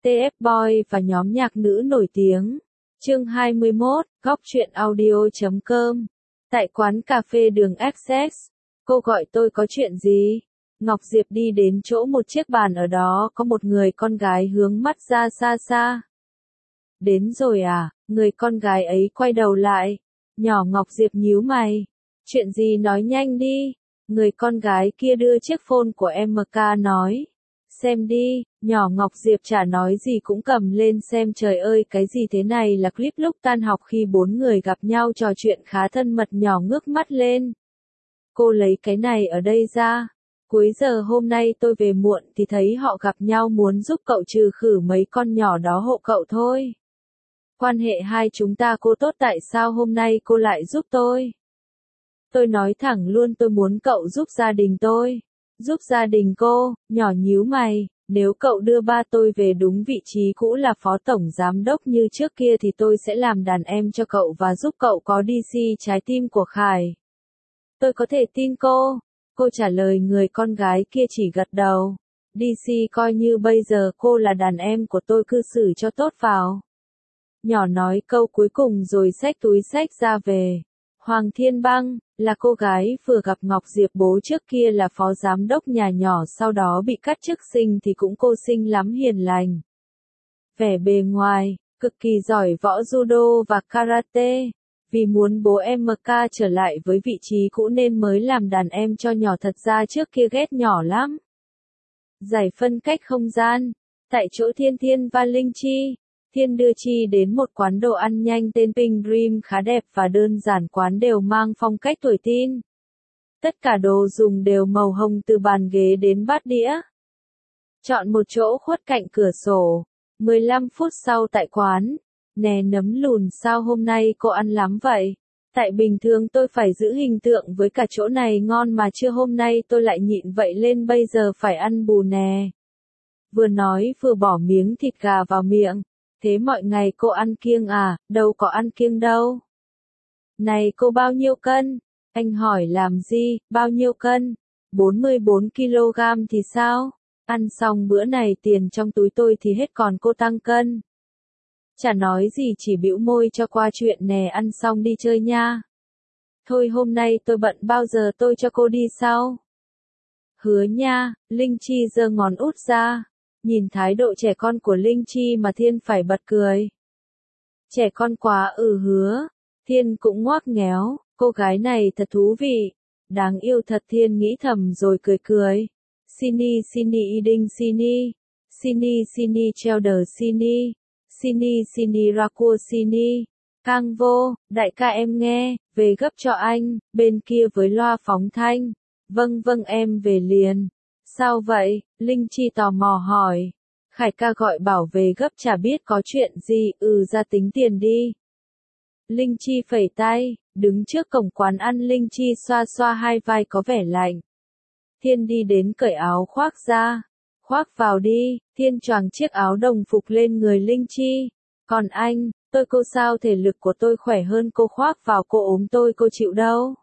TF Boy và nhóm nhạc nữ nổi tiếng. Chương 21, góc truyện audio.com. Tại quán cà phê đường Access. Cô gọi tôi có chuyện gì? Ngọc Diệp đi đến chỗ một chiếc bàn ở đó có một người con gái hướng mắt ra xa xa. Đến rồi à? Người con gái ấy quay đầu lại. Nhỏ Ngọc Diệp nhíu mày. Chuyện gì nói nhanh đi. Người con gái kia đưa chiếc phone của MK nói. Xem đi, nhỏ Ngọc Diệp chả nói gì cũng cầm lên xem. Trời ơi, cái gì thế này? Là clip lúc tan học khi bốn người gặp nhau trò chuyện khá thân mật. Nhỏ ngước mắt lên. Cô lấy cái này ở đây ra. Cuối giờ hôm nay tôi về muộn thì thấy họ gặp nhau muốn giúp cậu trừ khử mấy con nhỏ đó hộ cậu thôi. Quan hệ hai chúng ta cô tốt, tại sao hôm nay cô lại giúp tôi? Tôi nói thẳng luôn, tôi muốn cậu giúp gia đình tôi. Giúp gia đình cô? Nhỏ nhíu mày. Nếu cậu đưa ba tôi về đúng vị trí cũ là phó tổng giám đốc như trước kia thì tôi sẽ làm đàn em cho cậu và giúp cậu có DC trái tim của Khải. Tôi có thể tin cô. Cô trả lời. Người con gái kia chỉ gật đầu. DC coi như bây giờ cô là đàn em của tôi, cư xử cho tốt vào. Nhỏ nói câu cuối cùng rồi xách túi xách ra về. Hoàng Thiên Băng, là cô gái vừa gặp Ngọc Diệp, bố trước kia là phó giám đốc nhà nhỏ sau đó bị cắt chức, sinh thì cũng cô xinh lắm, hiền lành. Vẻ bề ngoài, cực kỳ giỏi võ judo và karate. Vì muốn bố MK trở lại với vị trí cũ nên mới làm đàn em cho nhỏ, thật ra trước kia ghét nhỏ lắm. Giải phân cách không gian. Tại chỗ Thiên và Linh Chi. Thiên đưa Chi đến một quán đồ ăn nhanh tên Pink Dream khá đẹp và đơn giản, quán đều mang phong cách tuổi teen. Tất cả đồ dùng đều màu hồng từ bàn ghế đến bát đĩa. Chọn một chỗ khuất cạnh cửa sổ. 15 phút sau tại quán. Nè nấm lùn, sao hôm nay cô ăn lắm vậy? Tại bình thường tôi phải giữ hình tượng với cả chỗ này ngon mà chưa, hôm nay tôi lại nhịn vậy lên, bây giờ phải ăn bù nè. Vừa nói vừa bỏ miếng thịt gà vào miệng. Thế mọi ngày cô ăn kiêng à? Đâu có ăn kiêng đâu. Này cô bao nhiêu cân? Anh hỏi làm gì? Bao nhiêu cân? 44 kg thì sao? Ăn xong bữa này tiền trong túi tôi thì hết, còn cô tăng cân. Chả nói gì, chỉ bĩu môi cho qua chuyện nè, ăn xong đi chơi nha. Thôi hôm nay tôi bận, bao giờ tôi cho cô đi sau? Hứa nha. Linh Chi giơ ngón út ra. Nhìn thái độ trẻ con của Linh Chi mà Thiên phải bật cười. Trẻ con quá. Hứa. Thiên cũng ngoác nghéo. Cô gái này thật thú vị. Đáng yêu thật, Thiên nghĩ thầm rồi cười cười. Sini eating sini. Sini Chelder sini. Sini Rakur sini. Cang vô, đại ca em nghe, về gấp cho anh, bên kia với loa phóng thanh. Vâng em về liền. Sao vậy? Linh Chi tò mò hỏi. Khải ca gọi bảo về gấp, chả biết có chuyện gì. Ra tính tiền đi. Linh Chi phẩy tay, đứng trước cổng quán ăn. Linh Chi xoa xoa hai vai có vẻ lạnh. Thiên đi đến cởi áo khoác ra. Khoác vào đi. Thiên choàng chiếc áo đồng phục lên người Linh Chi. Còn anh, cô sao thể lực của tôi khỏe hơn cô, khoác vào cô ốm tôi cô chịu đâu.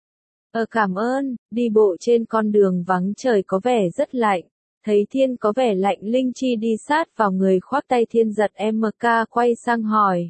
Cảm ơn. Đi bộ trên con đường vắng, trời có vẻ rất lạnh. Thấy Thiên có vẻ lạnh, Linh Chi đi sát vào người khoác tay Thiên, giật MK quay sang hỏi.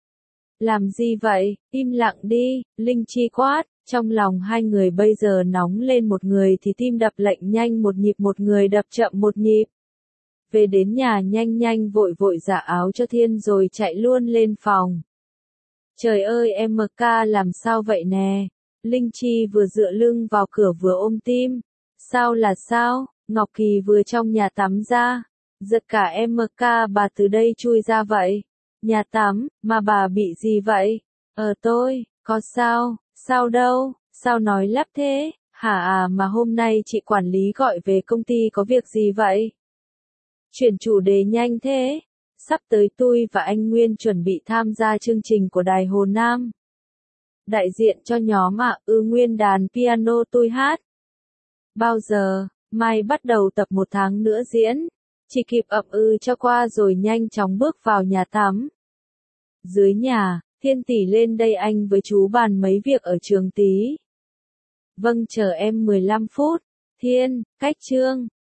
Làm gì vậy? Im lặng đi. Linh Chi quát. Trong lòng hai người bây giờ nóng lên, một người thì tim đập lệnh nhanh một nhịp, một người đập chậm một nhịp. Về đến nhà nhanh vội giả áo cho Thiên rồi chạy luôn lên phòng. Trời ơi MK làm sao vậy nè? Linh Chi vừa dựa lưng vào cửa vừa ôm tim. Sao là sao? Ngọc Kỳ vừa trong nhà tắm ra. Giật cả MK, bà từ đây chui ra vậy? Nhà tắm, mà bà bị gì vậy? Tôi, có sao? Sao đâu? Sao nói lắp thế? Hả mà hôm nay chị quản lý gọi về công ty có việc gì vậy? Chuyển chủ đề nhanh thế. Sắp tới tôi và anh Nguyên chuẩn bị tham gia chương trình của Đài Hồ Nam. Đại diện cho nhóm Nguyên đàn piano tôi hát. Bao giờ? Mai bắt đầu tập, 1 tháng nữa diễn. Chỉ kịp cho qua rồi nhanh chóng bước vào nhà tắm. Dưới nhà, Thiên tỷ lên đây, anh với chú bàn mấy việc ở trường tí. Vâng, chờ em 15 phút. Thiên, cách Trương,